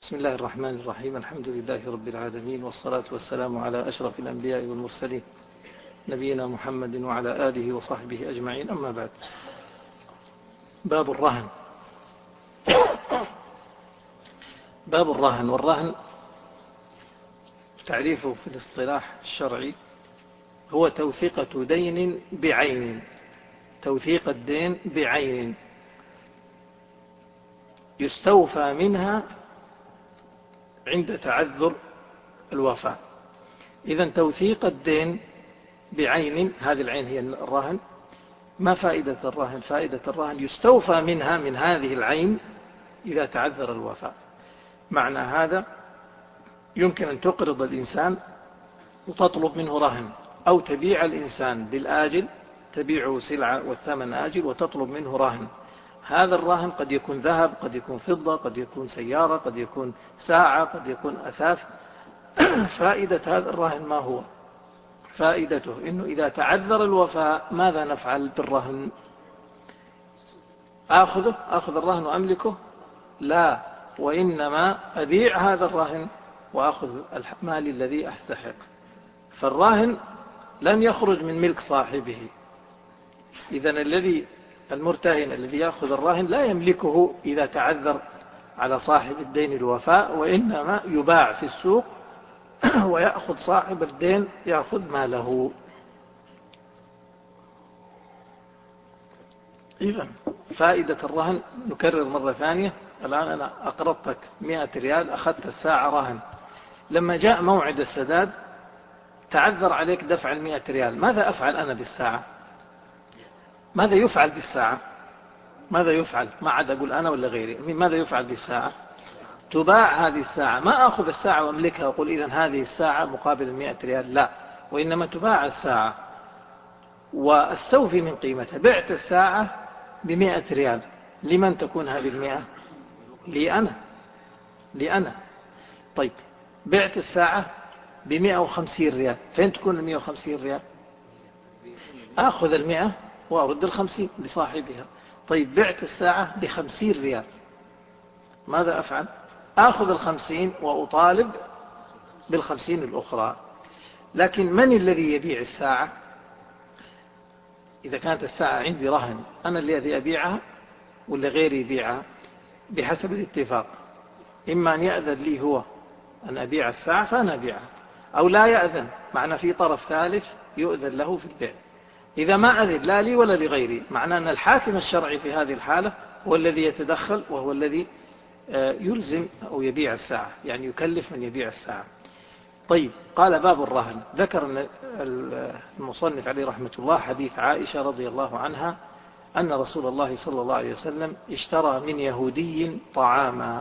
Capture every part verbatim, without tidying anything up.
بسم الله الرحمن الرحيم. الحمد لله رب العالمين، والصلاة والسلام على أشرف الأنبياء والمرسلين نبينا محمد وعلى آله وصحبه أجمعين، أما بعد. باب الرهن. باب الرهن. والرهن تعريفه في الاصطلاح الشرعي هو توثيقة دين بعين، توثيق الدين بعين يستوفى منها عند تعذر الوفاء. إذن توثيق الدين بعين، هذه العين هي الرهن. ما فائدة الرهن؟ فائدة الرهن يستوفى منها من هذه العين إذا تعذر الوفاء. معنى هذا يمكن أن تقرض الإنسان وتطلب منه رهن، أو تبيع الإنسان بالآجل، تبيعه سلعة والثمن آجل وتطلب منه رهن. هذا الرهن قد يكون ذهب، قد يكون فضة، قد يكون سيارة، قد يكون ساعة، قد يكون أثاث. فائدة هذا الرهن ما هو؟ فائدته إنه إذا تعذر الوفاء ماذا نفعل بالرهن؟ آخذه أخذ الرهن وأملكه؟ لا، وإنما أبيع هذا الرهن وأخذ المال الذي أستحق. فالراهن لن يخرج من ملك صاحبه. إذن الذي المرتهن الذي يأخذ الراهن لا يملكه إذا تعذر على صاحب الدين الوفاء، وإنما يباع في السوق ويأخذ صاحب الدين يأخذ ماله. إذن فائدة الرهن نكرر مرة ثانية. الآن أنا أقرضتك مئة ريال، أخذت الساعة رهن. لما جاء موعد السداد تعذر عليك دفع المئة ريال، ماذا أفعل أنا بالساعة؟ ماذا يفعل بالساعة؟ ماذا يفعل؟ ما عاد أقول أنا ولا غيري، ماذا يفعل بالساعة؟ تباع هذه الساعة. ما أخذ الساعة وأملكها وأقول إذن هذه الساعة مقابل المئة ريال، لا، وإنما تباع الساعة واستوفي من قيمتها. بعت الساعة بمئة ريال، لمن تكون هذه المئة؟ لي أنا، لي أنا. طيب بعت الساعة بمئة وخمسين ريال، فين تكون المئة وخمسين ريال؟ أخذ المئة وأرد الخمسين لصاحبها. طيب بعت الساعة بخمسين ريال، ماذا أفعل؟ أخذ الخمسين وأطالب بالخمسين الأخرى. لكن من الذي يبيع الساعة؟ إذا كانت الساعة عندي رهن، أنا الذي أبيعها ولا غيري يبيعها؟ بحسب الاتفاق. إما أن يأذن لي هو أن أبيع الساعة فأنا أبيعها، أو لا يأذن، معنى في طرف ثالث يؤذن له في البيع. إذا ما أذن لا لي ولا لغيري، معنى أن الحاكم الشرعي في هذه الحالة هو الذي يتدخل، وهو الذي يلزم أو يبيع الساعة، يعني يكلف من يبيع الساعة. طيب، قال باب الرهن. ذكر المصنف عليه رحمة الله حديث عائشة رضي الله عنها أن رسول الله صلى الله عليه وسلم اشترى من يهودي طعاما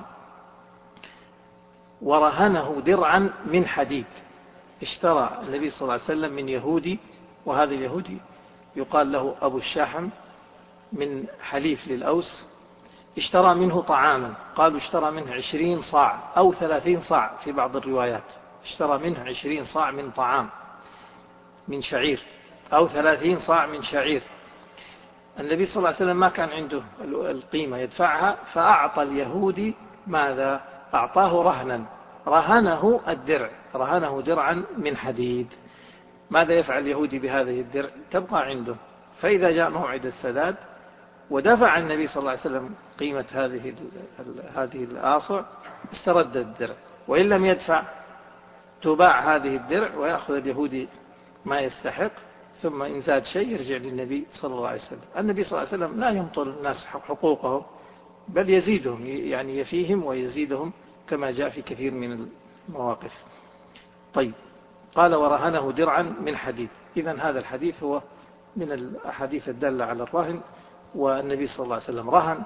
ورهنه درعا من حديد. اشترى النبي صلى الله عليه وسلم من يهودي، وهذا اليهودي يقال له أبو الشاحم من حليف للأوس. اشترى منه طعاما، قالوا اشترى منه عشرين صاع أو ثلاثين صاع في بعض الروايات. اشترى منه عشرين صاع من طعام من شعير، أو ثلاثين صاع من شعير. النبي صلى الله عليه وسلم ما كان عنده القيمة يدفعها، فأعطى اليهودي ماذا؟ أعطاه رهنا، رهنه الدرع، رهنه درعا من حديد. ماذا يفعل اليهودي بهذه الدرع؟ تبقى عنده. فإذا جاء موعد السداد ودفع النبي صلى الله عليه وسلم قيمة هذه هذه الآصع استرد الدرع، وإن لم يدفع تباع هذه الدرع ويأخذ اليهودي ما يستحق، ثم إن زاد شيء يرجع للنبي صلى الله عليه وسلم. النبي صلى الله عليه وسلم لا يمطل الناس حقوقهم، بل يزيدهم، يعني يفيهم ويزيدهم كما جاء في كثير من المواقف. طيب، قال ورهنه درعا من حديد. إذن هذا الحديث هو من الأحاديث الدالة على الرهن، والنبي صلى الله عليه وسلم رهن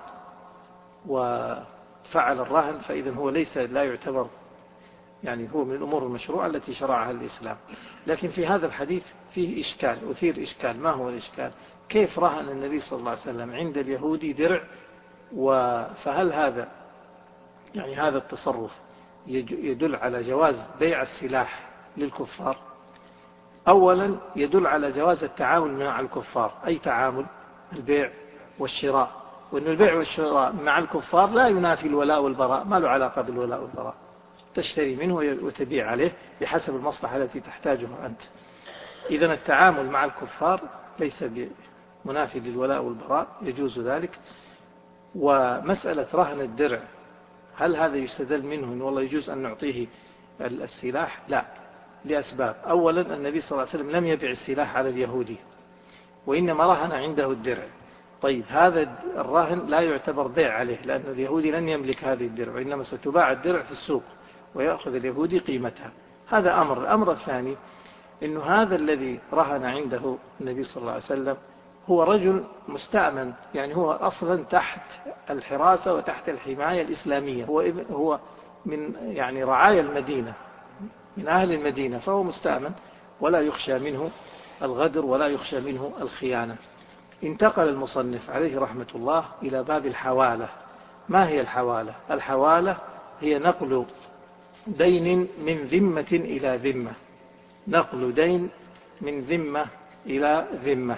وفعل الرهن، فإذن هو ليس لا يعتبر، يعني هو من الأمور المشروعة التي شرعها الإسلام. لكن في هذا الحديث فيه إشكال، أثير إشكال. ما هو الإشكال؟ كيف رهن النبي صلى الله عليه وسلم عند اليهودي درع؟ فهل هذا يعني هذا التصرف يدل على جواز بيع السلاح للكفار؟ أولا يدل على جواز التعامل مع الكفار، أي تعامل، البيع والشراء، وأن البيع والشراء مع الكفار لا ينافي الولاء والبراء، ما له علاقة بالولاء والبراء، تشتري منه وتبيع عليه بحسب المصلحة التي تحتاجها أنت. إذن التعامل مع الكفار ليس منافي للولاء والبراء، يجوز ذلك. ومسألة رهن الدرع هل هذا يستدل منه إن والله يجوز أن نعطيه السلاح؟ لا، لأسباب. أولا النبي صلى الله عليه وسلم لم يبيع السلاح على اليهودي، وإنما رهن عنده الدرع. طيب هذا الرهن لا يعتبر بيع عليه، لأن اليهودي لن يملك هذه الدرع، وإنما ستباع الدرع في السوق ويأخذ اليهودي قيمتها. هذا أمر. الأمر الثاني إنه هذا الذي رهن عنده النبي صلى الله عليه وسلم هو رجل مستأمن، يعني هو أصلا تحت الحراسة وتحت الحماية الإسلامية، هو هو من يعني رعايا المدينة، من أهل المدينة، فهو مستأمن ولا يخشى منه الغدر ولا يخشى منه الخيانة. انتقل المصنف عليه رحمة الله إلى باب الحوالة. ما هي الحوالة؟ الحوالة هي نقل دين من ذمة إلى ذمة، نقل دين من ذمة إلى ذمة،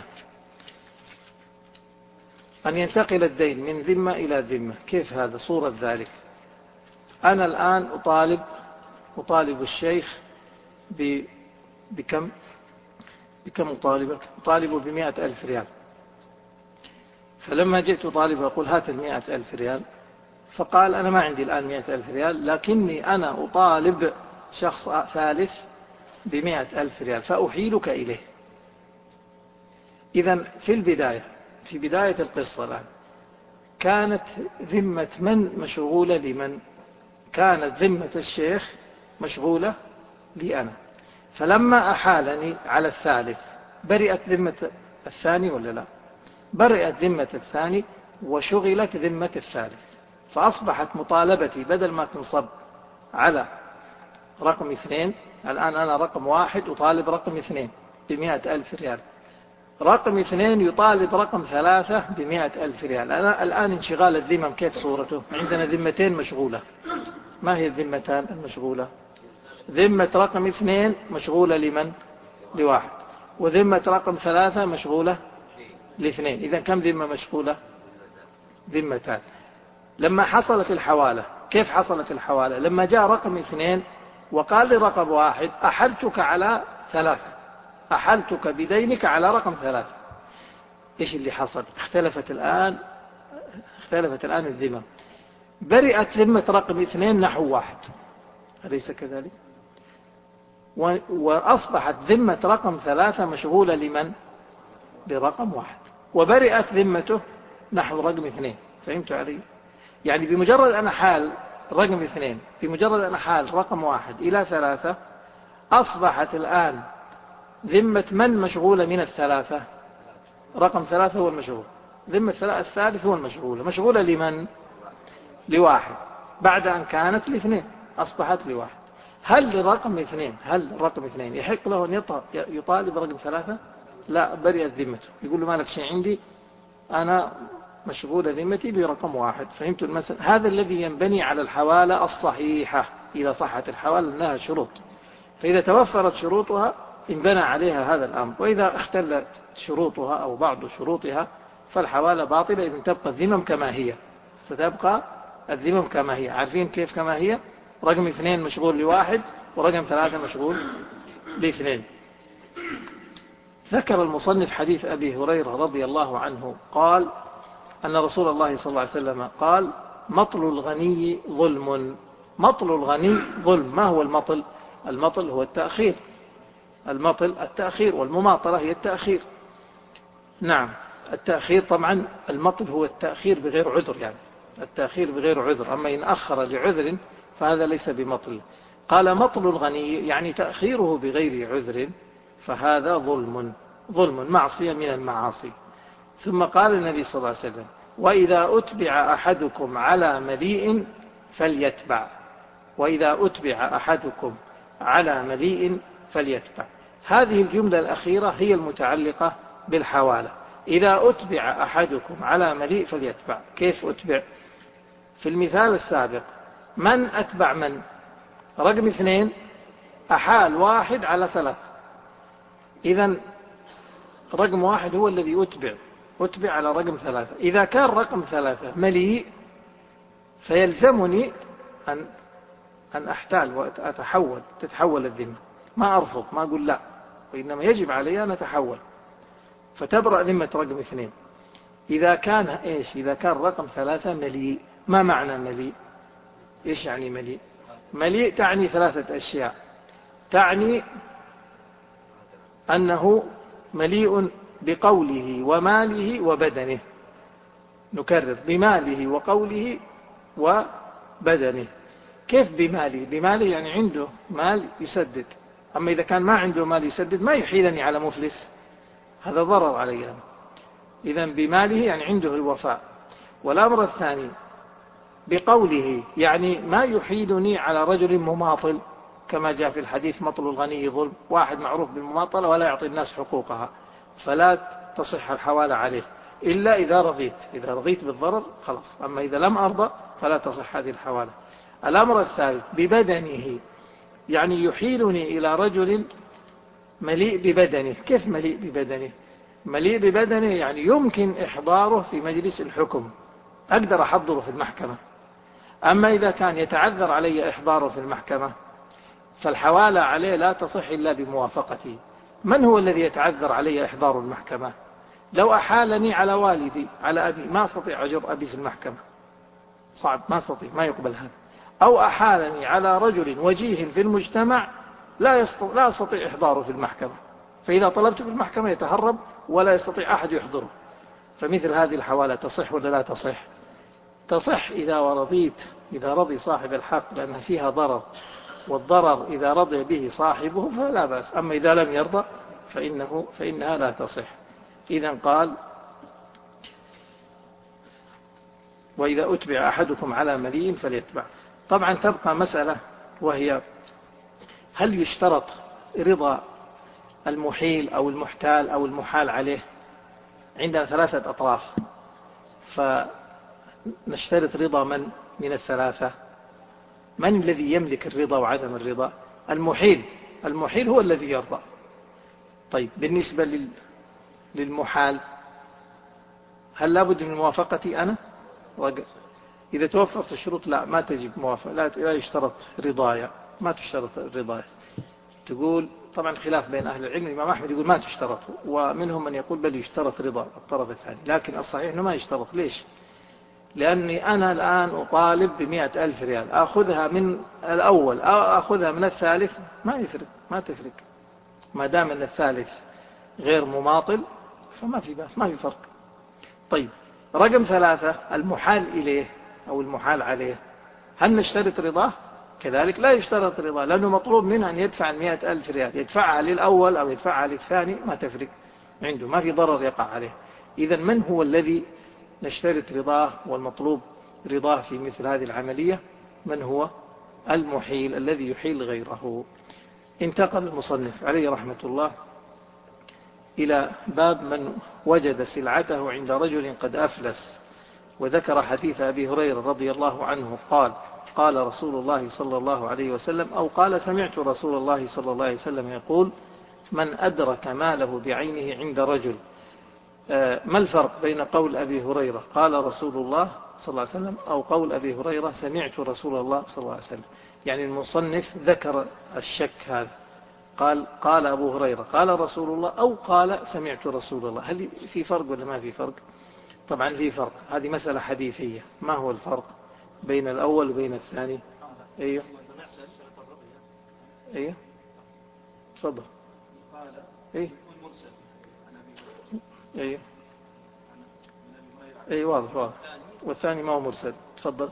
أن ينتقل الدين من ذمة إلى ذمة. كيف هذا؟ صورة ذلك: أنا الآن أطالب أطالب الشيخ بكم بكم أطالبك؟ أطالبه بمئة ألف ريال. فلما جئت أطالبه أقول هات المئة ألف ريال، فقال أنا ما عندي الآن مئة ألف ريال، لكني أنا أطالب شخص ثالث بمئة ألف ريال فأحيلك إليه. إذن في البداية في بداية القصة الآن كانت ذمة من مشغولة لمن؟ كانت ذمة الشيخ مشغولة لي أنا، فلما أحالني على الثالث برئت ذمة الثاني ولا لا؟ برئت ذمة الثاني وشغلت ذمة الثالث، فأصبحت مطالبتي بدل ما تنصب على رقم اثنين، الآن أنا رقم واحد أطالب رقم اثنين بمئة ألف ريال، رقم اثنين يطالب رقم ثلاثة بمئة ألف ريال. أنا الآن انشغال الذمم كيف صورته؟ عندنا ذمتين مشغولة. ما هي الذمتان المشغولة؟ ذمة رقم اثنين مشغولة لمن؟ لواحد، وذمة رقم ثلاثة مشغولة لاثنين. إذا كم ذمة مشغولة؟ ذمتان. لما حصلت الحوالة، كيف حصلت الحوالة؟ لما جاء رقم اثنين وقال لي رقم واحد أحلتك على ثلاثة، أحلتك بدينك على رقم ثلاثة. إيش اللي حصل؟ اختلفت الآن اختلفت الآن الذمم، برئت ذمة رقم اثنين نحو واحد، أليس كذلك؟ وأصبحت ذمة رقم ثلاثة مشغولة لمن؟ لرقم واحد، وبرئت ذمته نحو رقم اثنين. فهمت علي؟ يعني بمجرد أن حال رقم اثنين، بمجرد أن حال رقم واحد إلى ثلاثة، أصبحت الآن ذمة من مشغولة من الثلاثة؟ رقم ثلاثة هو المشغول، ذمة الثالث هو المشغولة. مشغولة لمن؟ لواحد، بعد أن كانت لاثنين أصبحت لواحد. هل لرقم اثنين هل رقم اثنين يحق له أن يطالب رقم ثلاثة؟ لا، برئت ذمته، يقول له ما لك شيء عندي، أنا مشغولة ذمتي برقم واحد. فهمت المسألة؟ هذا الذي ينبني على الحوالة الصحيحة. إذا صحت الحوالة لها شروط، فإذا توفرت شروطها انبنى عليها هذا الأمر، وإذا اختلت شروطها أو بعض شروطها فالحوالة باطلة. إذن تبقى الذمم كما هي، ستبقى الذمم كما هي. عارفين كيف كما هي؟ رقم اثنين مشغول لواحد، ورقم ثلاثة مشغول لاثنين. ذكر المصنف حديث أبي هريرة رضي الله عنه قال أن رسول الله صلى الله عليه وسلم قال: مطل الغني ظلم. مطل الغني ظلم. ما هو المطل؟ المطل هو التأخير، المطل التأخير، والمماطلة هي التأخير. نعم، التأخير طبعا المطل هو التأخير بغير عذر، يعني التأخير بغير عذر، أما إن أخر لعذر فهذا ليس بمطل. قال: مطل الغني يعني تأخيره بغير عذر، فهذا ظلم، ظلم معصية من المعاصي. ثم قال النبي صلى الله عليه وسلم: وإذا أتبع أحدكم على مليء فليتبع. وإذا أتبع أحدكم على مليء فليتبع. هذه الجملة الأخيرة هي المتعلقة بالحوالة. إذا أتبع أحدكم على مليء فليتبع. كيف أتبع؟ في المثال السابق من أتبع من؟ رقم اثنين أحال واحد على ثلاثة، إذن رقم واحد هو الذي أتبع، أتبع على رقم ثلاثة. إذا كان رقم ثلاثة مليء فيلزمني أن أن أحتال وأتحول، تتحول الذمة، ما أرفض، ما أقول لا، وإنما يجب علي أن أتحول، فتبرأ ذمة رقم اثنين. إذا كان إيش؟ إذا كان رقم ثلاثة مليء. ما معنى مليء؟ إيش يعني مليء؟ مليء تعني ثلاثة أشياء. تعني أنه مليء بقوله وماله وبدنه. نكرر: بماله وقوله وبدنه. كيف بماله؟ بماله يعني عنده مال يسدد. أما إذا كان ما عنده مال يسدد ما يحيلني على مفلس، هذا ضرر علي. إذن بماله يعني عنده الوفاء. والأمر الثاني بقوله، يعني ما يحيلني على رجل مماطل، كما جاء في الحديث: مطل الغني ظلم. واحد معروف بالمماطلة ولا يعطي الناس حقوقها، فلا تصح الحوالة عليه إلا إذا رضيت. إذا رضيت بالضرر خلاص، أما إذا لم أرضى فلا تصح هذه الحوالة. الأمر الثالث ببدنه، يعني يحيلني إلى رجل مليء ببدنه. كيف مليء ببدنه؟ مليء ببدنه يعني يمكن إحضاره في مجلس الحكم، أقدر أحضره في المحكمة. أما إذا كان يتعذر علي إحضاره في المحكمة فالحوالة عليه لا تصح إلا بموافقتي. من هو الذي يتعذر علي إحضار المحكمة؟ لو أحالني على والدي، على أبي، ما أستطيع أجر أبي في المحكمة، صعب، ما أستطيع، ما يقبل هذا. أو أحالني على رجل وجيه في المجتمع لا يستطيع, لا أستطيع إحضاره في المحكمة، فإذا طلبت في المحكمة يتهرب ولا يستطيع أحد يحضره. فمثل هذه الحوالة تصح ولا لا تصح؟ تصح إذا ورضيت، إذا رضي صاحب الحق، لأن فيها ضرر، والضرر إذا رضي به صاحبه فلا بأس. أما إذا لم يرضى فإنه فإنها لا تصح. إذن قال: وإذا أتبع أحدكم على مليء فليتبع. طبعا تبقى مسألة، وهي: هل يشترط رضا المحيل أو المحتال أو المحال عليه؟ عندنا ثلاثة أطراف، فنشترط رضا من من الثلاثة؟ من الذي يملك الرضا وعدم الرضا؟ المحيل. المحيل هو الذي يرضى. طيب بالنسبة للمحال، هل لابد من موافقتي أنا؟ إذا توفرت الشروط لا، ما تجب موافقة، لا يشترط رضايا، ما تشترط رضايا. تقول طبعا خلاف بين أهل العلم. الإمام أحمد يقول ما تشترط، ومنهم من يقول بل يشترط رضا الطرف الثاني، لكن الصحيح أنه ما يشترط. ليش؟ لأني أنا الآن أطالب بمئة ألف ريال، أخذها من الأول أو أخذها من الثالث ما يفرق، ما تفرق، ما دام أن الثالث غير مماطل فما في بأس، ما في فرق. طيب رقم ثلاثة المحال إليه أو المحال عليه، هل نشترط رضاه؟ كذلك لا يشترط رضاه، لأنه مطلوب منه أن يدفع المئة ألف ريال، يدفعها للأول أو يدفعها للثاني ما تفرق عنده، ما في ضرر يقع عليه. إذن من هو الذي نشترط رضاه والمطلوب رضاه في مثل هذه العملية؟ من هو؟ المحيل، الذي يحيل غيره. انتقل المصنف عليه رحمة الله إلى باب من وجد سلعته عند رجل قد أفلس، وذكر حديث أبي هريرة رضي الله عنه قال: قال رسول الله صلى الله عليه وسلم، أو قال: سمعت رسول الله صلى الله عليه وسلم يقول: من أدرك ماله بعينه عند رجل. ما الفرق بين قول أبي هريرة قال رسول الله صلى الله عليه وسلم أو قول أبي هريرة سمعت رسول الله صلى الله عليه وسلم؟ يعني المصنف ذكر الشك هذا، قال قال أبو هريرة قال رسول الله أو قال سمعت رسول الله، هل في فرق ولا ما في فرق؟ طبعا في فرق، هذه مسألة حديثية. ما هو الفرق بين الأول وبين الثاني؟ أيوه أيوه تفضل. أيوه أيوه أي واضح واضح. والثاني ما هو مرسل. تفضل.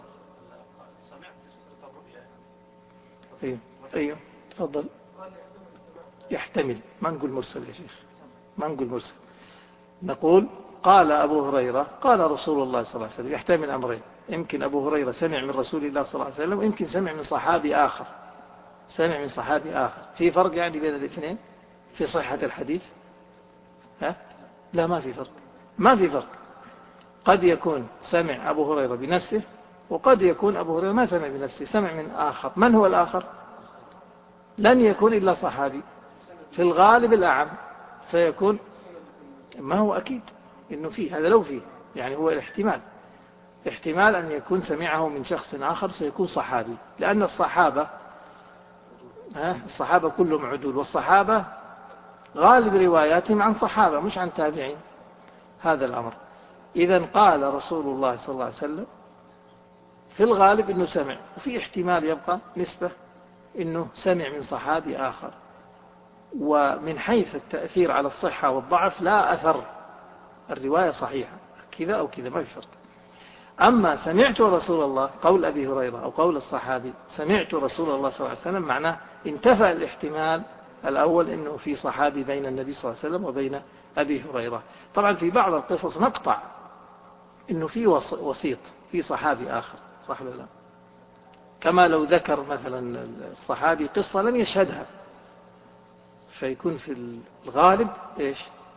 أيوه أيوه تفضل. يحتمل، ما نقول مرسل يا شيخ، ما نقول مرسل، نقول قال أبو هريرة قال رسول الله صلى الله عليه وسلم. يحتمل أمرين، يمكن أبو هريرة سمع من رسول الله صلى الله عليه وسلم، ويمكن سمع من صحابي آخر، سمع من صحابي آخر. في فرق يعني بين الاثنين في صحة الحديث؟ ها؟ لا ما في فرق، ما في فرق. قد يكون سمع أبو هريرة بنفسه، وقد يكون أبو هريرة ما سمع بنفسه، سمع من آخر. من هو الآخر؟ لن يكون إلا صحابي، في الغالب الأعم سيكون، ما هو أكيد إنه فيه هذا، لو فيه يعني هو الاحتمال، احتمال أن يكون سمعه من شخص آخر سيكون صحابي، لأن الصحابة الصحابة كلهم عدول، والصحابة غالب رواياتهم عن صحابة مش عن تابعين. هذا الأمر. إذن قال رسول الله صلى الله عليه وسلم في الغالب أنه سمع، وفي احتمال يبقى نسبة أنه سمع من صحابي آخر. ومن حيث التأثير على الصحة والضعف لا أثر، الرواية صحيحة كذا أو كذا ما في فرق. أما سمعت رسول الله، قول أبي هريرة أو قول الصحابي سمعت رسول الله صلى الله عليه وسلم، معناه انتفى الاحتمال الأول أنه في صحابي بين النبي صلى الله عليه وسلم وبين أبي هريرة. طبعا في بعض القصص نقطع أنه في وسيط في صحابي آخر، صح ولا لا؟ كما لو ذكر مثلا الصحابي قصة لم يشهدها، فيكون في الغالب إيش؟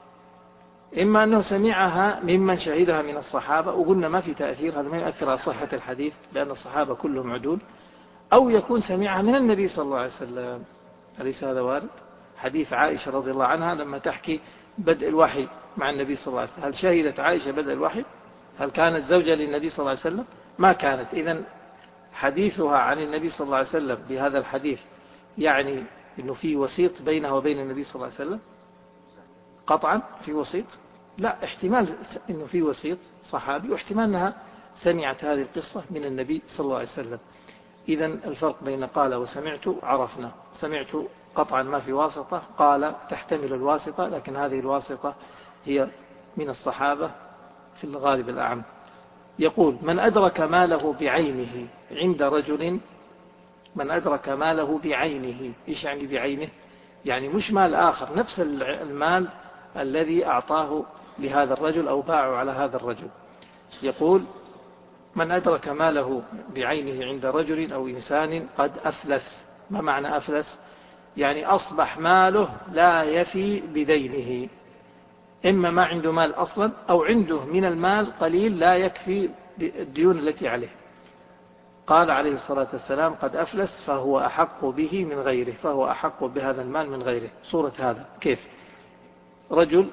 إما أنه سمعها ممن شهدها من الصحابة، وقلنا ما في تأثير، هذا ما يؤثر على صحة الحديث لأن الصحابة كلهم عدول، أو يكون سمعها من النبي صلى الله عليه وسلم. أليس هذا وارد؟ حديث عائشة رضي الله عنها لما تحكي بدء الوحي مع النبي صلى الله عليه وسلم، هل شهدت عائشة بدء الوحي؟ هل كانت زوجة للنبي صلى الله عليه وسلم؟ ما كانت. إذن حديثها عن النبي صلى الله عليه وسلم بهذا الحديث يعني أنه في وسيط بينها وبين النبي صلى الله عليه وسلم؟ قطعا في وسيط؟ لا، احتمال أنه في وسيط صحابي، واحتمال أنها سمعت هذه القصة من النبي صلى الله عليه وسلم. إذن الفرق بين قال وسمعت عرفنا. سمعت قطعا ما في واسطة، قال تحتمل الواسطة، لكن هذه الواسطة هي من الصحابة في الغالب الأعم. يقول من أدرك ماله بعينه عند رجل، من أدرك ماله بعينه. إيش يعني بعينه؟ يعني مش مال آخر، نفس المال الذي أعطاه لهذا الرجل أو باعه على هذا الرجل. يقول من أدرك ماله بعينه عند رجل أو إنسان قد أفلس. ما معنى أفلس؟ يعني أصبح ماله لا يفي بدينه، إما ما عنده مال أصلا أو عنده من المال قليل لا يكفي الديون التي عليه. قال عليه الصلاة والسلام قد أفلس فهو أحق به من غيره، فهو أحق بهذا المال من غيره. صورة هذا كيف؟ رجل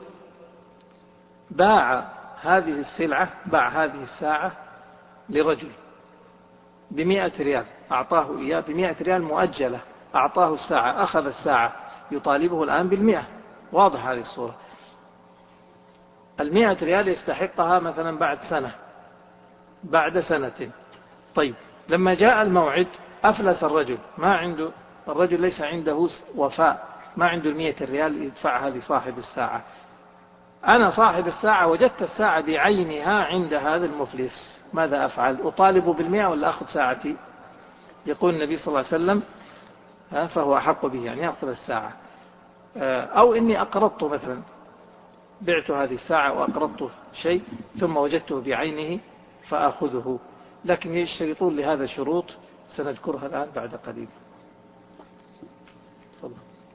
باع هذه السلعة، باع هذه الساعة لرجل بمئة ريال، أعطاه إياه بمئة ريال مؤجلة، أعطاه الساعة، أخذ الساعة، يطالبه الآن بالمئة. واضح هذه الصورة. المئة ريال يستحقها مثلا بعد سنة، بعد سنة. طيب لما جاء الموعد أفلس الرجل، ما عنده، الرجل ليس عنده وفاء، ما عنده المئة ريال يدفعها لصاحب الساعة. أنا صاحب الساعة وجدت الساعة بعينها عند هذا المفلس، ماذا أفعل؟ أطالب بالمئة ولا أخذ ساعتي؟ يقول النبي صلى الله عليه وسلم فهو أحق به، يعني يأخذ الساعة. أو إني أقرضت مثلا، بعت هذه الساعة وأقرضت شيء ثم وجدته بعينه فأخذه، لكن يشترطون لهذا شروط سنذكرها الآن بعد قليل. تفضل.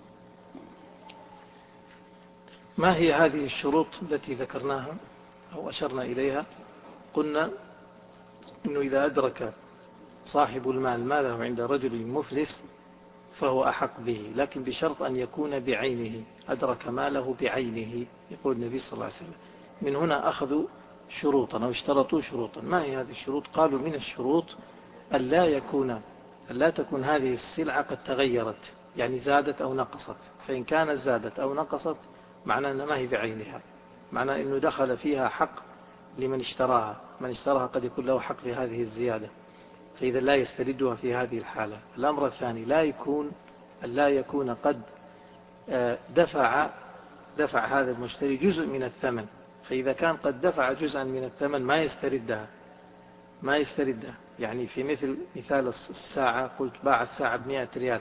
ما هي هذه الشروط التي ذكرناها أو أشرنا إليها؟ قلنا إنه إذا أدرك صاحب المال ماله عند رجل مفلس فهو أحق به، لكن بشرط أن يكون بعينه. أدرك ماله بعينه، يقول النبي صلى الله عليه وسلم. من هنا أخذوا شروطا أو اشترطوا شروطا. ما هي هذه الشروط؟ قالوا من الشروط أن لا يكون أن لا تكون هذه السلعة قد تغيرت، يعني زادت أو نقصت. فإن كانت زادت أو نقصت معناه أنها ما هي بعينها، معناه أنه دخل فيها حق لمن اشتراها. من اشتراها قد يكون له حق في هذه الزيادة، فإذا لا يستردها في هذه الحالة. الأمر الثاني لا يكون لا يكون قد دفع دفع هذا المشتري جزء من الثمن، فإذا كان قد دفع جزءا من الثمن ما يستردها ما يستردها يعني في مثل مثال الساعة، قلت باع الساعة بمئة ريال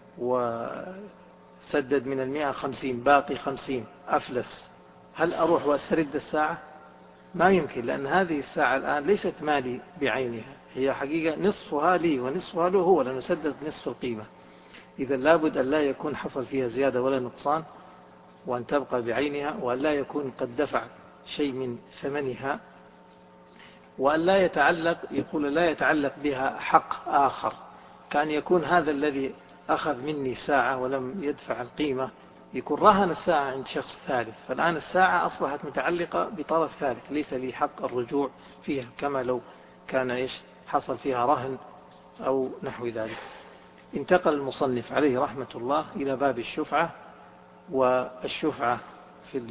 وسدد من المئة خمسين، باقي خمسين، أفلس. هل أروح وأسترد الساعة؟ ما يمكن، لأن هذه الساعة الآن ليست مالي بعينها، هي حقيقة نصفها لي ونصفها له هو، لأنه سدد نصف القيمة. إذا لابد أن لا يكون حصل فيها زيادة ولا نقصان، وأن تبقى بعينها، وأن لا يكون قد دفع شيء من ثمنها، وأن لا يتعلق، يقول لا يتعلق بها حق آخر. كان يكون هذا الذي أخذ مني ساعة ولم يدفع القيمة يكون رهن الساعة عند شخص ثالث، فالآن الساعة أصبحت متعلقة بطرف ثالث ليس لي حق الرجوع فيها، كما لو كان إيش حصل فيها رهن أو نحو ذلك. انتقل المصنف عليه رحمة الله إلى باب الشفعة. والشفعة في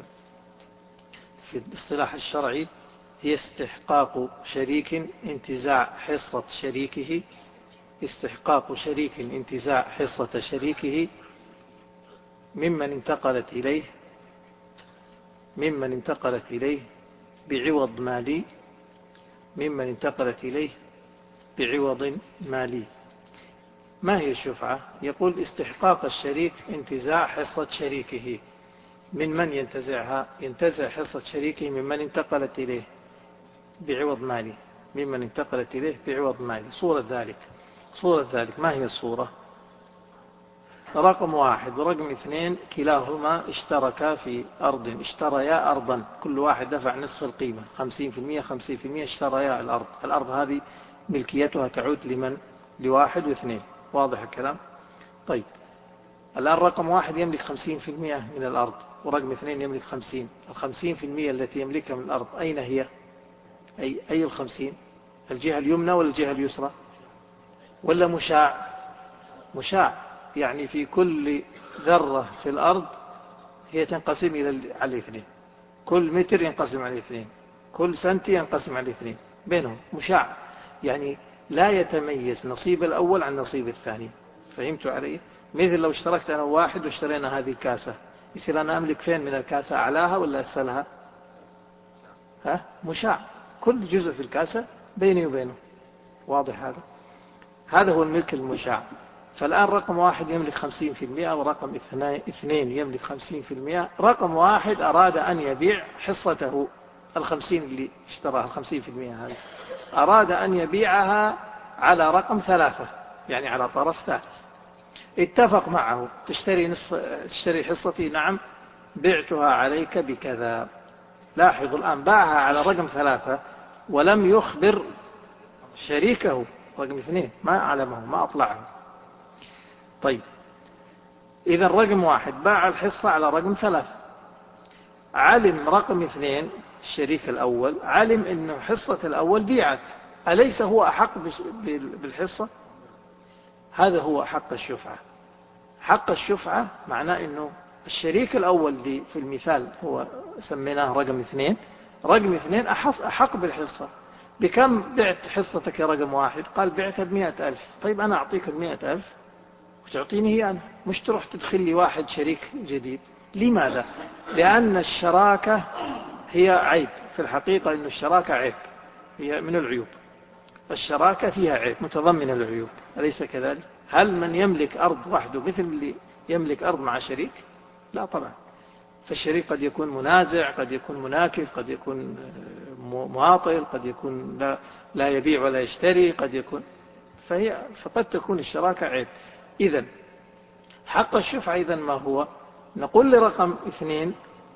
في الاصطلاح الشرعي هي استحقاق شريك انتزاع حصة شريكه استحقاق شريك انتزاع حصة شريكه ممن انتقلت إليه ممن انتقلت إليه بعوض مالي ممن انتقلت إليه بعوض مالي. ما هي الشفعة؟ يقول استحقاق الشريك انتزاع حصة شريكه. من من ينتزعها؟ ينتزع حصة شريكه ممن انتقلت إليه بعوض مالي ممن انتقلت إليه بعوض مالي. صورة ذلك صورة ذلك ما هي الصورة؟ رقم واحد ورقم اثنين كلاهما اشتركا في أرض، اشتريا أرضا، كل واحد دفع نصف القيمة، خمسين في المية خمسين في المية، اشتريا الأرض. الأرض هذه ملكيتها تعود لمن؟ لواحد واثنين. واضح الكلام؟ طيب الآن رقم واحد يملك خمسين في المية من الأرض ورقم اثنين يملك خمسين. الخمسين في المية التي يملكها من الأرض أين هي؟ أي, أي الخمسين؟ الجهة اليمنى ولا الجهة اليسرى ولا مشاع؟ مشاع، يعني في كل ذرة في الأرض هي تنقسم إلى على الاثنين، كل متر ينقسم على الاثنين، كل سنتي ينقسم على الاثنين، بينهم مشاع، يعني لا يتميز نصيب الأول عن نصيب الثاني. فهمتوا علي؟ مثل لو اشتركت أنا واحد واشترينا هذه الكاسة، يصير أنا أملك فين من الكاسة؟ أعلاها ولا أسفلها؟ ها؟ مشاع، كل جزء في الكاسة بيني وبينه. واضح هذا؟ هذا هو الملك المشاع. فالآن رقم واحد يملك خمسين في المئة ورقم اثنين يملك خمسين في المئة. رقم واحد أراد أن يبيع حصته الخمسين اللي اشتراها، الخمسين في المئة هذه أراد أن يبيعها على رقم ثلاثة، يعني على طرف ثالث. اتفق معه تشتري نصف تشتري حصتي، نعم بعتها عليك بكذا. لاحظوا الآن باعها على رقم ثلاثة ولم يخبر شريكه رقم اثنين، ما أعلمه ما أطلعه. طيب إذا رقم واحد باع الحصة على رقم ثلاثة، علم رقم اثنين الشريك الأول علم أنه حصة الأول بيعت، أليس هو أحق بالحصة؟ هذا هو حق الشفعة. حق الشفعة معناه أنه الشريك الأول دي في المثال هو سميناه رقم اثنين، رقم اثنين أحق بالحصة. بكم بعت حصتك يا رقم واحد؟ قال بعتها بمئة ألف. طيب أنا أعطيك بمئة ألف وتعطيني هي أنا، مش تروح تدخل لي واحد شريك جديد. لماذا؟ لأن الشراكة هي عيب في الحقيقة، أن الشراكة عيب، هي من العيوب. الشراكة فيها عيب متضمن العيوب، أليس كذلك؟ هل من يملك أرض وحده مثل اللي يملك أرض مع شريك؟ لا طبعا. فالشريك قد يكون منازع، قد يكون مناكف، قد يكون معاطل، قد يكون لا, لا يبيع ولا يشتري، قد يكون فهي فقد تكون الشراكة عيب. إذن حق الشفعة إذن ما هو؟ نقول لرقم اثنين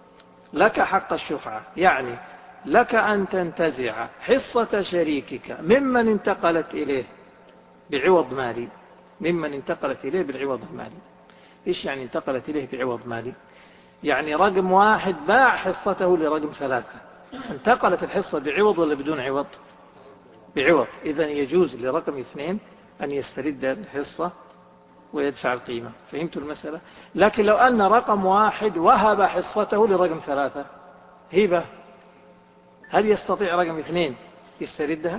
لك حق الشفعة، يعني لك أن تنتزع حصة شريكك ممن انتقلت إليه بعوض مالي، ممن انتقلت إليه بالعوض المالي. إيش يعني انتقلت إليه بعوض مالي؟ يعني رقم واحد باع حصته لرقم ثلاثة، انتقلت الحصة بعوض ولا بدون عوض؟ بعوض. إذن يجوز لرقم اثنين أن يسترد الحصة ويدفع القيمة. فهمتوا المسألة؟ لكن لو أن رقم واحد وهب حصته لرقم ثلاثة هبة، هل يستطيع رقم اثنين يستردها؟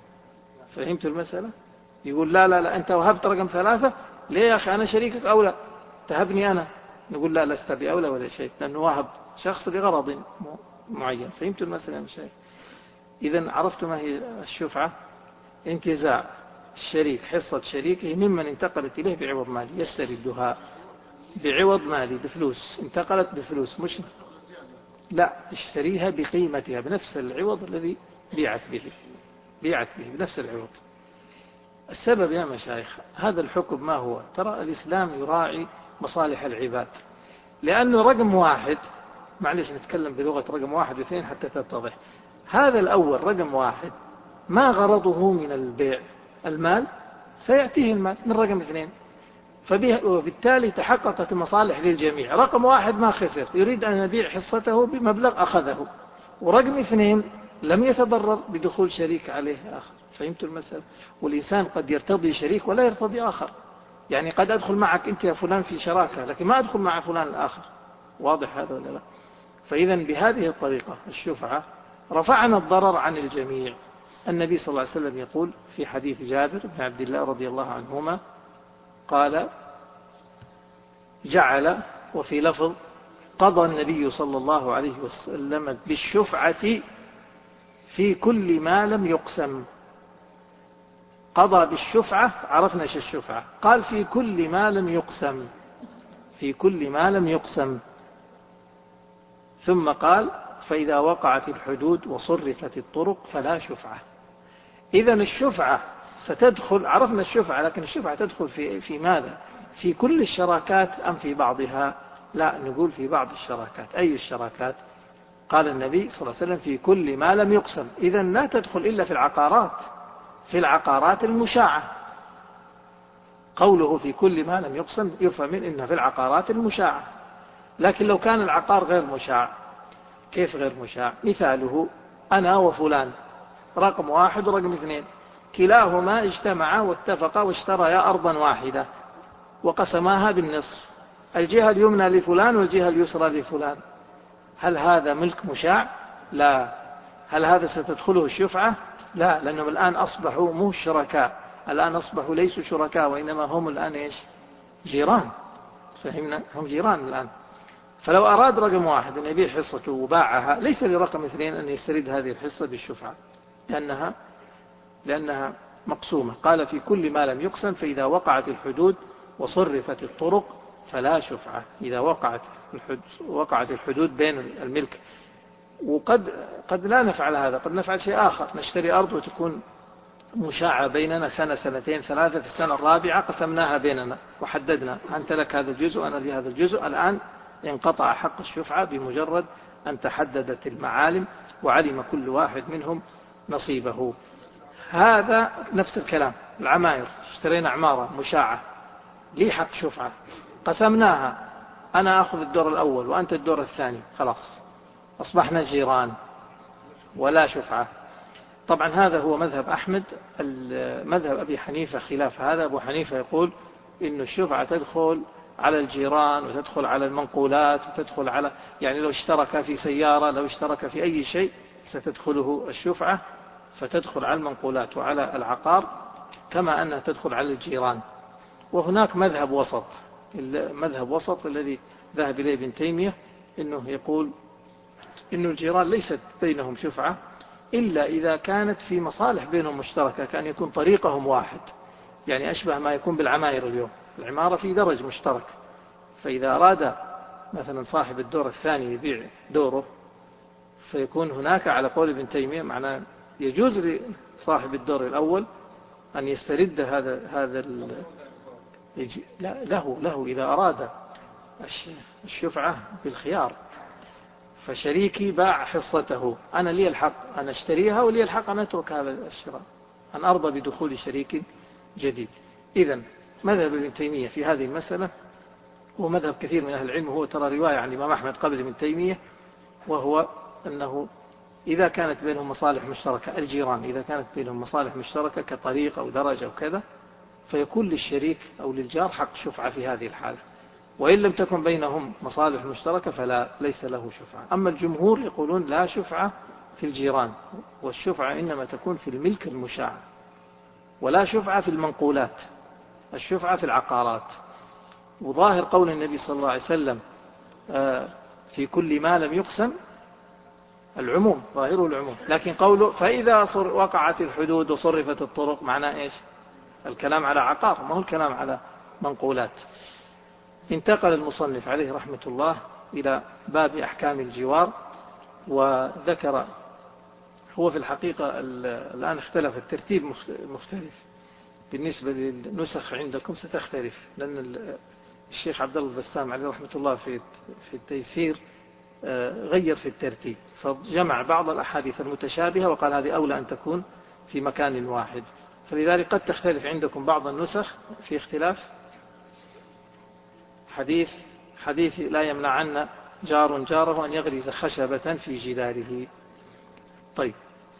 فهمتوا المسألة؟ يقول لا لا لا أنت وهبت رقم ثلاثة، ليه يا أخي أنا شريكك أولى تهبني أنا؟ نقول لا لست بأولى ولا شيء، لأنه وهب شخص لغرض معين. فهمتوا المسألة يا مشايخ؟ إذن عرفتوا ما هي الشفعة؟ انتزاع الشريك حصة شريكه ممن انتقلت إليه بعوض مالي، يستردها بعوض مالي بفلوس، انتقلت بفلوس، مش لا اشتريها بقيمتها بنفس العوض الذي بيعت به بيعت به بنفس العوض. السبب يا مشايخ هذا الحكم ما هو؟ ترى الإسلام يراعي مصالح العباد، لأنه رقم واحد، معلش نتكلم بلغة رقم واحد واثنين حتى تتضح. هذا الأول رقم واحد ما غرضه من البيع المال، سيأتيه المال من رقم اثنين. وبالتالي تحققت المصالح للجميع. رقم واحد ما خسر، يريد أن يبيع حصته بمبلغ أخذه، ورقم اثنين لم يتضرر بدخول شريك عليه آخر. فهمت المسألة؟ والإنسان قد يرتضي شريك ولا يرتضي آخر، يعني قد أدخل معك أنت يا فلان في شراكة لكن ما أدخل مع فلان الآخر. واضح هذا ولا لا؟ فإذا بهذه الطريقة الشفعة رفعنا الضرر عن الجميع. النبي صلى الله عليه وسلم يقول في حديث جابر بن عبد الله رضي الله عنهما قال: جعل، وفي لفظ قضى النبي صلى الله عليه وسلم بالشفعة في كل ما لم يقسم. قضى بالشفعة، عرفنا ايش الشفعة، قال في كل ما لم يقسم، في كل ما لم يقسم. ثم قال: فإذا وقعت الحدود وصرفت الطرق فلا شفعة. إذن الشفعة ستدخل، عرفنا الشفعة، لكن الشفعة تدخل في في ماذا؟ في كل الشراكات أم في بعضها؟ لا، نقول في بعض الشراكات. أي الشراكات؟ قال النبي صلى الله عليه وسلم في كل ما لم يقسم. إذن لا تدخل إلا في العقارات، في العقارات المشاعة. قوله في كل ما لم يقسم يفهم من إنها في العقارات المشاعة. لكن لو كان العقار غير مشاع، كيف غير مشاع؟ مثاله أنا وفلان، رقم واحد ورقم اثنين، كلاهما اجتمعا واتفقا واشتريا أرضا واحدة وقسماها بالنصف، الجهة اليمنى لفلان والجهة اليسرى لفلان. هل هذا ملك مشاع؟ لا. هل هذا ستدخله الشفعة؟ لا، لأنهم الآن أصبحوا مو شركاء، الآن أصبحوا ليسوا شركاء وإنما هم الآن إيش؟ جيران. فهمنا؟ هم جيران الآن. فلو أراد رقم واحد أن يبيع حصته وباعها، ليس لرقم اثنين أن يسترد هذه الحصة بالشفعة، لأنها لأنها مقسومة. قال في كل ما لم يقسم، فإذا وقعت الحدود وصرفت الطرق فلا شفعة. إذا وقعت الحدود, وقعت الحدود بين الملك. وقد قد لا نفعل هذا، قد نفعل شيء آخر، نشتري أرض وتكون مشاعة بيننا سنة سنتين ثلاثة، في السنة الرابعة قسمناها بيننا وحددنا أنت لك هذا الجزء وأنا لي هذا الجزء. الآن انقطع حق الشفعة بمجرد أن تحددت المعالم وعلم كل واحد منهم نصيبه. هذا نفس الكلام. العماير، اشترينا عمارة مشاعة لي حق شفعة، قسمناها، أنا أخذ الدور الأول وأنت الدور الثاني، خلاص أصبحنا جيران ولا شفعة. طبعا هذا هو مذهب أحمد. مذهب أبي حنيفة خلاف هذا. أبو حنيفة يقول إن الشفعة تدخل على الجيران وتدخل على المنقولات وتدخل على، يعني لو اشترك في سيارة، لو اشترك في أي شيء ستدخله الشفعة، فتدخل على المنقولات وعلى العقار كما أنها تدخل على الجيران. وهناك مذهب وسط، مذهب وسط الذي ذهب إليه ابن تيمية، إنه يقول إنه الجيران ليست بينهم شفعة إلا إذا كانت في مصالح بينهم مشتركة، كأن يكون طريقهم واحد، يعني أشبه ما يكون بالعماير اليوم، العمارة في درج مشترك، فإذا أراد مثلا صاحب الدور الثاني يبيع دوره فيكون هناك على قول ابن تيمية معناه يجوز لصاحب الدور الأول أن يسترد هذا هذا له له إذا أراد الشفعة بالخيار. فشريكي باع حصته، أنا لي الحق أن أشتريها ولي الحق أن أترك هذا الشراء، أن أرضى بدخول شريك جديد. إذن مذهب ابن تيمية في هذه المسألة ومذهب كثير من أهل العلم، هو ترى رواية عن الإمام أحمد قبل ابن تيمية، وهو أنه إذا كانت بينهم مصالح مشتركة، الجيران إذا كانت بينهم مصالح مشتركة كطريق أو درجة أو كذا، فيكون للشريك أو للجار حق شفعة في هذه الحالة. وإن لم تكن بينهم مصالح مشتركة فلا ليس له شفعة. أما الجمهور يقولون لا شفعة في الجيران، والشفعة إنما تكون في الملك المشاع، ولا شفعة في المنقولات، الشفعة في العقارات. وظاهر قول النبي صلى الله عليه وسلم في كل ما لم يقسم العموم، ظاهره العموم، لكن قوله فإذا وقعت الحدود وصرفت الطرق معناه إيش؟ الكلام على عقار، ما هو الكلام على منقولات. انتقل المصنف عليه رحمة الله إلى باب أحكام الجوار، وذكر، هو في الحقيقة الآن اختلف الترتيب، مختلف بالنسبة للنسخ عندكم ستختلف، لأن الشيخ عبد الله البسام عليه رحمة الله في في التيسير غير في الترتيب، فجمع بعض الأحاديث المتشابهة وقال هذه أولى أن تكون في مكان واحد، فلذلك قد تختلف عندكم بعض النسخ في اختلاف حديث حديث لا يمنعن جار جاره أن يغرز خشبة في جداره. طيب،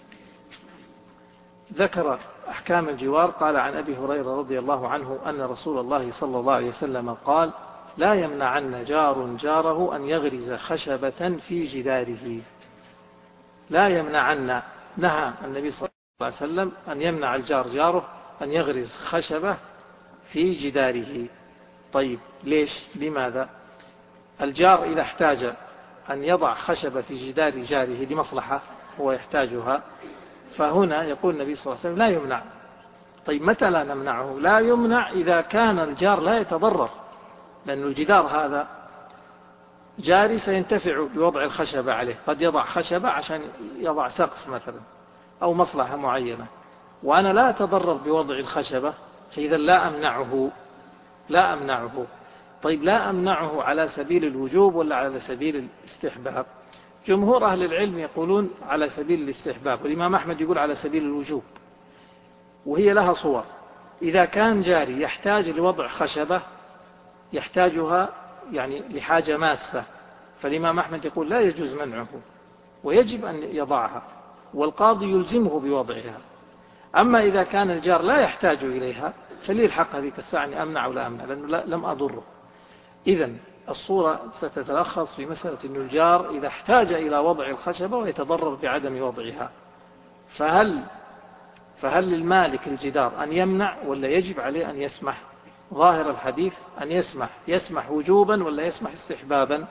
ذكر أحكام الجوار. قال عن أبي هريرة رضي الله عنه أن رسول الله صلى الله عليه وسلم قال: لا يمنعن جار جاره أن يغرز خشبة في جداره. لا يمنعن، نهى النبي صلى الله عليه وسلم أن يمنع الجار جاره أن يغرز خشبة في جداره. طيب، ليش؟ لماذا؟ الجار إذا احتاج أن يضع خشبة في جدار جاره لمصلحة هو يحتاجها، فهنا يقول النبي صلى الله عليه وسلم لا يمنع. طيب، متى لا نمنعه؟ لا يمنع إذا كان الجار لا يتضرر، لأن الجدار هذا جاري سينتفع بوضع الخشبة عليه، قد يضع خشبة عشان يضع سقف مثلا أو مصلحة معينة، وأنا لا أتضرر بوضع الخشبة، فإذا لا أمنعه لا أمنعه. طيب، لا أمنعه على سبيل الوجوب ولا على سبيل الاستحباب؟ جمهور أهل العلم يقولون على سبيل الاستحباب، والإمام أحمد يقول على سبيل الوجوب، وهي لها صور. إذا كان جاري يحتاج لوضع خشبة يحتاجها يعني لحاجة ماسة، فالإمام أحمد يقول لا يجوز منعه ويجب أن يضعها، والقاضي يلزمه بوضعها. أما إذا كان الجار لا يحتاج إليها فلي الحق هذيك الساعة أن أمنع ولا أمنع، لأنه لم أضره. إذن الصورة ستتلخص في مسألة أن الجار إذا احتاج إلى وضع الخشبة ويتضرر بعدم وضعها، فهل فهل للمالك الجدار أن يمنع ولا يجب عليه أن يسمح؟ ظاهر الحديث أن يسمح. يسمح وجوبا ولا يسمح استحبابا؟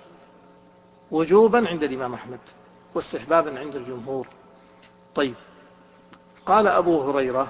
وجوبا عند الإمام أحمد، واستحبابا عند الجمهور. طيب، قال أبو هريرة: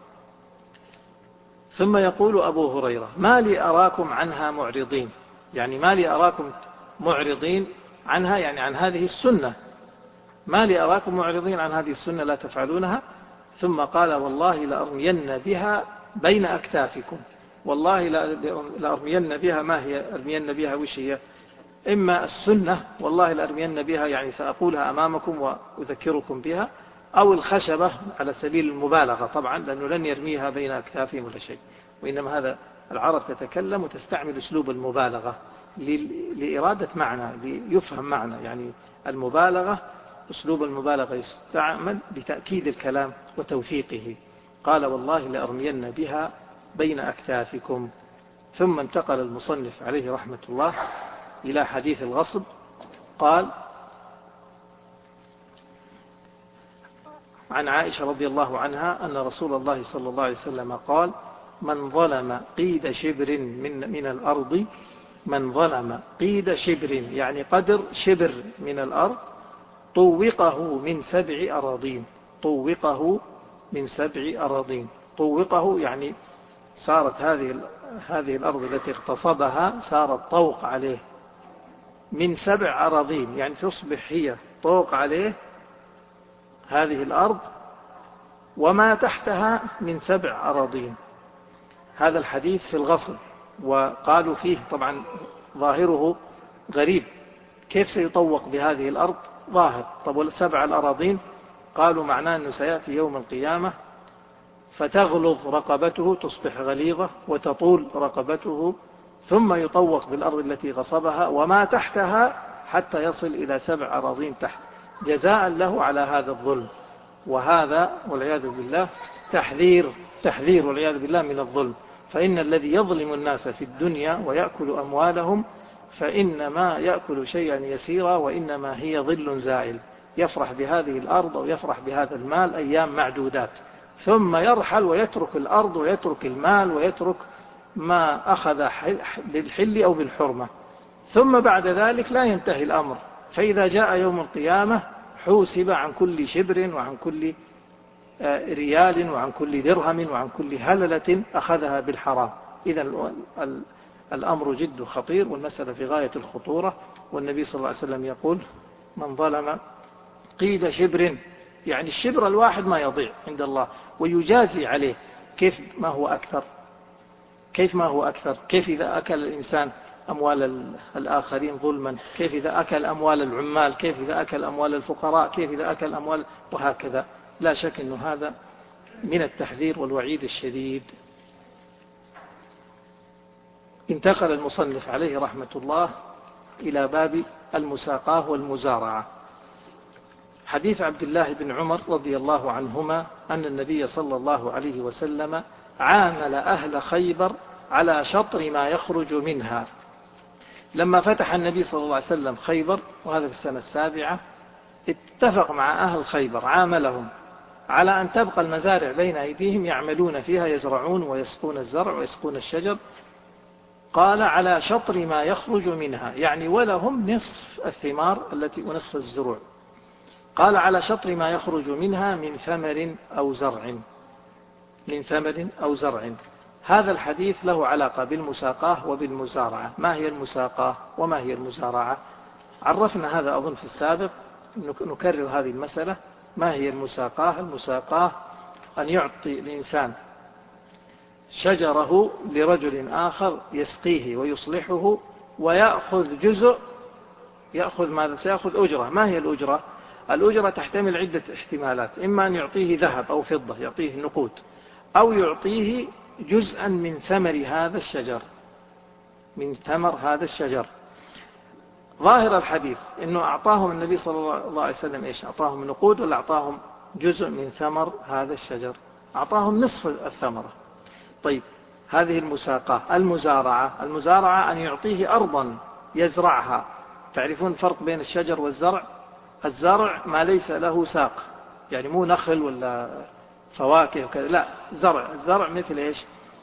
ثم يقول أبو هريرة: ما لي أراكم عنها معرضين، يعني ما لي أراكم معرضين عنها، يعني عن هذه السنة، ما لي أراكم معرضين عن هذه السنة لا تفعلونها. ثم قال: والله لأرمين بها بين أكتافكم. والله لأرمين بها، ما هي أرمين بها؟ وش هي؟ إما السنة والله لأرمين بها يعني سأقولها أمامكم وأذكركم بها، أو الخشبة على سبيل المبالغة طبعا، لأنه لن يرميها بين أكتافهم ولا شيء، وإنما هذا العرب تتكلم وتستعمل أسلوب المبالغة لإرادة معنى، ليفهم معنى، يعني المبالغة أسلوب المبالغة يستعمل لتأكيد الكلام وتوثيقه. قال: والله لأرمين بها بين أكتافكم. ثم انتقل المصنف عليه رحمة الله إلى حديث الغصب. قال: عن عائشة رضي الله عنها أن رسول الله صلى الله عليه وسلم قال: من ظلم قيد شبر من, من الأرض من ظلم قيد شبر يعني قدر شبر من الأرض طوقه من سبع أراضين. طوقه من سبع أراضين. طوقه يعني صارت هذه هذه الأرض التي اغتصبها صارت طوق عليه من سبع أراضين، يعني تصبح هي طوق عليه هذه الأرض وما تحتها من سبع أراضين. هذا الحديث في الغصب، وقالوا فيه طبعا ظاهره غريب، كيف سيطوق بهذه الأرض؟ ظاهر. طب والسبع الأراضين؟ قالوا معناه أنه سيأتي يوم القيامة فتغلظ رقبته، تصبح غليظة، وتطول رقبته، ثم يطوق بالأرض التي غصبها وما تحتها حتى يصل إلى سبع أراضين تحت، جزاء له على هذا الظلم. وهذا والعياذ بالله تحذير تحذير والعياذ بالله من الظلم. فإن الذي يظلم الناس في الدنيا ويأكل أموالهم فإنما يأكل شيئا يسيرا، وإنما هي ظل زائل، يفرح بهذه الأرض ويفرح بهذا المال أيام معدودات، ثم يرحل ويترك الأرض ويترك المال ويترك ما أخذ بالحل أو بالحرمة، ثم بعد ذلك لا ينتهي الأمر، فإذا جاء يوم القيامة حوسب عن كل شبر وعن كل ريال وعن كل درهم وعن كل هللة أخذها بالحرام. إذن الأمر جد خطير، والمسألة في غاية الخطورة. والنبي صلى الله عليه وسلم يقول: من ظلم قيد شبر، يعني الشبر الواحد ما يضيع عند الله ويجازي عليه. كيف ما هو أكثر؟ كيف ما هو أكثر؟ كيف إذا أكل الإنسان أموال الآخرين ظلما؟ كيف إذا أكل أموال العمال؟ كيف إذا أكل أموال الفقراء؟ كيف إذا أكل أموال، وهكذا. لا شك أنه هذا من التحذير والوعيد الشديد. انتقل المصنف عليه رحمة الله إلى باب المساقاة والمزارعة. حديث عبد الله بن عمر رضي الله عنهما أن النبي صلى الله عليه وسلم عامل أهل خيبر على شطر ما يخرج منها. لما فتح النبي صلى الله عليه وسلم خيبر، وهذا في السنة السابعة، اتفق مع أهل خيبر عاملهم على أن تبقى المزارع بين أيديهم يعملون فيها، يزرعون ويسقون الزرع ويسقون الشجر. قال على شطر ما يخرج منها، يعني ولهم نصف الثمار التي ونصف الزروع. قال على شطر ما يخرج منها من ثمر أو زرع، من ثمر أو زرع. هذا الحديث له علاقة بالمساقاة وبالمزارعة. ما هي المساقاة وما هي المزارعة؟ عرفنا هذا أظن في السابق، نكرر هذه المسألة. ما هي المساقاة؟ المساقاة أن يعطي الإنسان شجره لرجل آخر يسقيه ويصلحه ويأخذ جزء، يأخذ ماذا؟ سيأخذ أجرة. ما هي الأجرة؟ الأجرة تحتمل عدة احتمالات، إما أن يعطيه ذهب أو فضة، يعطيه نقود، أو يعطيه جزءا من ثمر هذا الشجر، من ثمر هذا الشجر. ظاهر الحديث أنه أعطاهم النبي صلى الله عليه وسلم إيش؟ أعطاهم نقود ولا أعطاهم جزء من ثمر هذا الشجر؟ أعطاهم نصف الثمرة. طيب، هذه المساقاة. المزارعة، المزارعة أن يعطيه أرضا يزرعها. تعرفون الفرق بين الشجر والزرع؟ الزرع ما ليس له ساق، يعني مو نخل ولا فواكه وكذا، لا، زرع. الزرع مثل إيش؟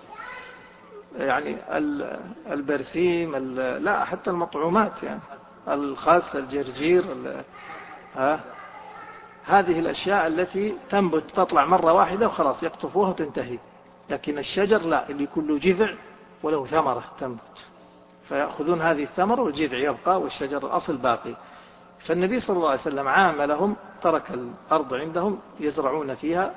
يعني البرسيم، لا حتى المطعومات، يعني الخس، الجرجير، ها هذه الأشياء التي تنبت تطلع مرة واحدة وخلاص يقطفوها وتنتهي. لكن الشجر لا، اللي كله جذع وله ثمرة تنبت، فيأخذون هذه الثمرة والجذع يبقى والشجر الأصل باقي. فالنبي صلى الله عليه وسلم عاملهم، ترك الأرض عندهم يزرعون فيها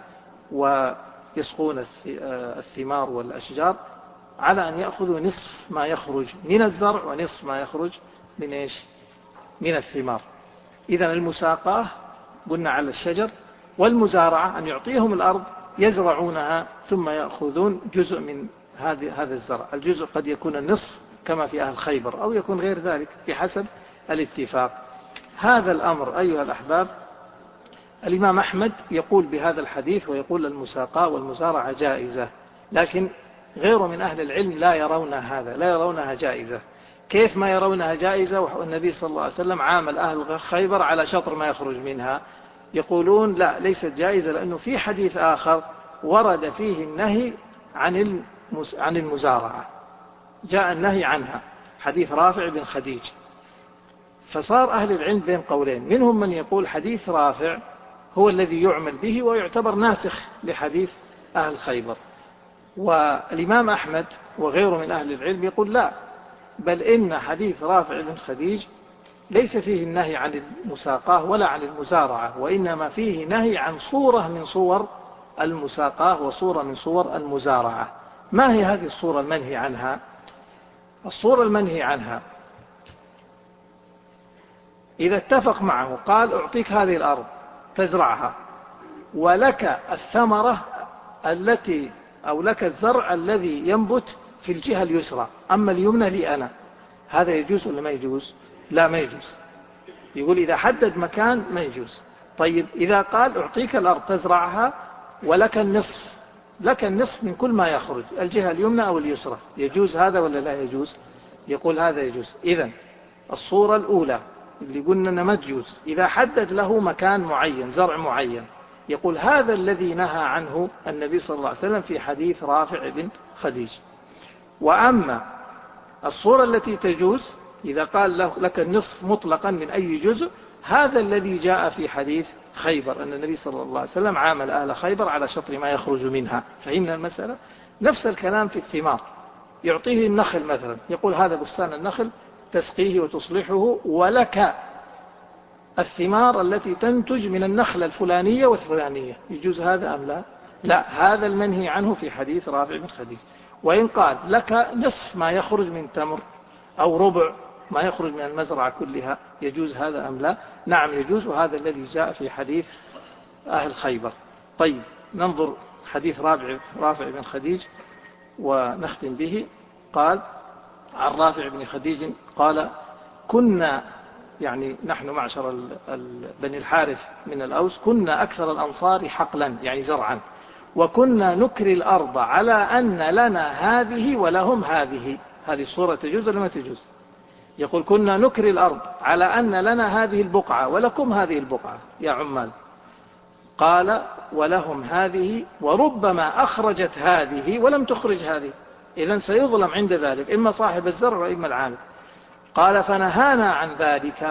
ويسقون الثمار والأشجار، على أن يأخذوا نصف ما يخرج من الزرع ونصف ما يخرج من إيش؟ من الثمار. إذن المساقاة قلنا على الشجر، والمزارعة أن يعطيهم الأرض يزرعونها ثم يأخذون جزء من هذا الزرع. الجزء قد يكون النصف كما في أهل خيبر، أو يكون غير ذلك بحسب الاتفاق. هذا الأمر أيها الأحباب، الإمام أحمد يقول بهذا الحديث، ويقول المساقاة والمزارعة جائزة، لكن غيره من أهل العلم لا يرون هذا، لا يرونها جائزة. كيف ما يرونها جائزة والنبي صلى الله عليه وسلم عامل أهل خيبر على شطر ما يخرج منها؟ يقولون لا، ليست جائزة، لأنه في حديث آخر ورد فيه النهي عن عن المزارعة، جاء النهي عنها، حديث رافع بن خديج. فصار أهل العلم بين قولين، منهم من يقول حديث رافع هو الذي يعمل به ويعتبر ناسخ لحديث أهل خيبر، والإمام أحمد وغيره من أهل العلم يقول لا، بل إن حديث رافع بن خديج ليس فيه النهي عن المساقاة ولا عن المزارعة، وإنما فيه نهي عن صورة من صور المساقاة وصورة من صور المزارعة. ما هي هذه الصورة المنهي عنها؟ الصورة المنهي عنها إذا اتفق معه قال أعطيك هذه الأرض تزرعها، ولك الثمرة التي أو لك الزرع الذي ينبت في الجهة اليسرى، أما اليمنى لي أنا، هذا يجوز ولا ما يجوز؟ لا، ما يجوز. يقول إذا حدد مكان ما يجوز. طيب إذا قال أعطيك الأرض تزرعها ولك النصف، لك النصف من كل ما يخرج، الجهة اليمنى أو اليسرى، يجوز هذا ولا لا يجوز؟ يقول هذا يجوز. إذن الصورة الأولى اللي قلنا أنها ما تجوز، إذا حدد له مكان معين، زرع معين، يقول هذا الذي نهى عنه النبي صلى الله عليه وسلم في حديث رافع بن خديج. وأما الصورة التي تجوز إذا قال له لك النصف مطلقا من أي جزء، هذا الذي جاء في حديث خيبر أن النبي صلى الله عليه وسلم عامل أهل خيبر على شطر ما يخرج منها. فهمنا المسألة؟ نفس الكلام في الثمار، يعطيه النخل مثلا، يقول هذا بستان النخل تسقيه وتصلحه ولك الثمار التي تنتج من النخلة الفلانية والفلانية، يجوز هذا أم لا؟ لا، هذا المنهي عنه في حديث رافع بن خديج. وإن قال لك نصف ما يخرج من تمر أو ربع ما يخرج من المزرعة كلها، يجوز هذا أم لا؟ نعم يجوز، وهذا الذي جاء في حديث أهل خيبر. طيب ننظر حديث رافع رافع بن خديج ونختم به. قال عن رافع بن خديج قال كنا يعني نحن معشر بني الحارث من الأوس كنا أكثر الأنصار حقلا يعني زرعا، وكنا نكري الأرض على أن لنا هذه ولهم هذه. هذه الصورة تجوز ولا ما تجوز؟ يقول كنا نكري الأرض على أن لنا هذه البقعة ولكم هذه البقعة يا عمال. قال ولهم هذه، وربما أخرجت هذه ولم تخرج هذه، إذن سيظلم عند ذلك إما صاحب الزرع وإما العامل. قال فنهانا عن ذلك،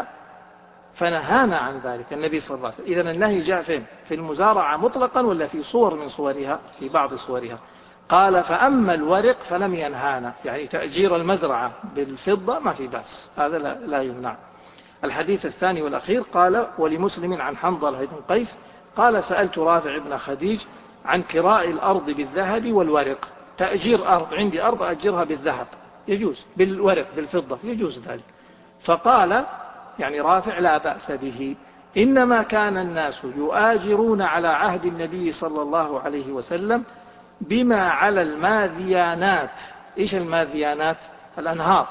فنهانا عن ذلك النبي صلى الله عليه وسلم. إذن النهي جاء فين؟ في المزارعة مطلقا ولا في صور من صورها؟ في بعض صورها. قال فأما الورق فلم ينهانا، يعني تأجير المزرعة بالفضة ما في بأس، هذا لا, لا يمنع. الحديث الثاني والأخير قال ولمسلم عن حنظلة بن قيس قال سألت رافع بن خديج عن كراء الأرض بالذهب والورق، تأجير أرض، عندي أرض أجرها بالذهب يجوز، بالورق بالفضة يجوز ذلك. فقال يعني رافع لا بأس به، إنما كان الناس يؤاجرون على عهد النبي صلى الله عليه وسلم بما على الماذيانات. إيش الماذيانات؟ الأنهار،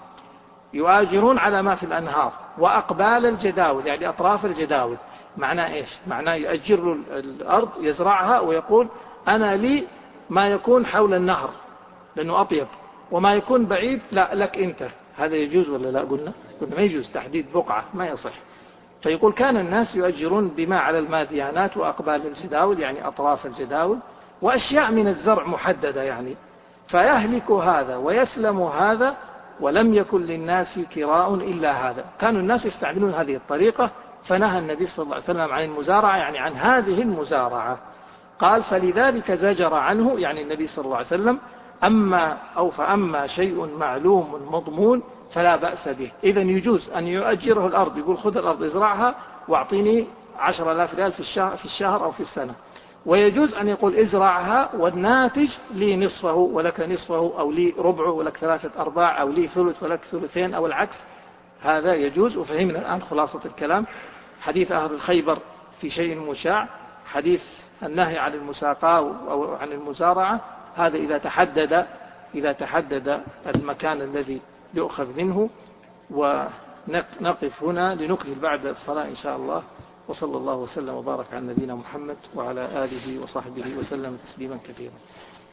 يؤاجرون على ما في الأنهار وأقبال الجداول يعني أطراف الجداول. معناه إيش؟ معناه يؤجر الأرض يزرعها ويقول أنا لي ما يكون حول النهر لأنه أطيب، وما يكون بعيد لا لك أنت. هذا يجوز ولا لا؟ قلنا قلنا ما يجوز تحديد بقعة، ما يصح. فيقول كان الناس يؤجرون بما على الماذيانات وأقبال الجداول يعني أطراف الجداول وأشياء من الزرع محددة يعني، فيهلك هذا ويسلم هذا ولم يكن للناس كراء إلا هذا. كانوا الناس يستعملون هذه الطريقة، فنهى النبي صلى الله عليه وسلم عن المزارعة يعني عن هذه المزارعة. قال فلذلك زجر عنه يعني النبي صلى الله عليه وسلم، أما أو فأما شيء معلوم مضمون فلا بأس به. إذن يجوز أن يؤجره الأرض، يقول خذ الأرض ازرعها واعطيني عشر آلاف ريال في الشهر, في الشهر أو في السنة. ويجوز أن يقول ازرعها والناتج لي نصفه ولك نصفه، أو لي ربعه ولك ثلاثة أرباع، أو لي ثلث ولك ثلثين، أو العكس. هذا يجوز. وفهمنا الآن خلاصة الكلام. حديث أهل الخيبر في شيء مشاع، حديث النهي عن المساقاة أو عن المزارعة، هذا إذا تحدد إذا تحدد المكان الذي يؤخذ منه. ونقف هنا لنكمل بعد الصلاة إن شاء الله. وصلى الله وسلم وبارك على نبينا محمد وعلى آله وصحبه وسلم تسليما كثيرا.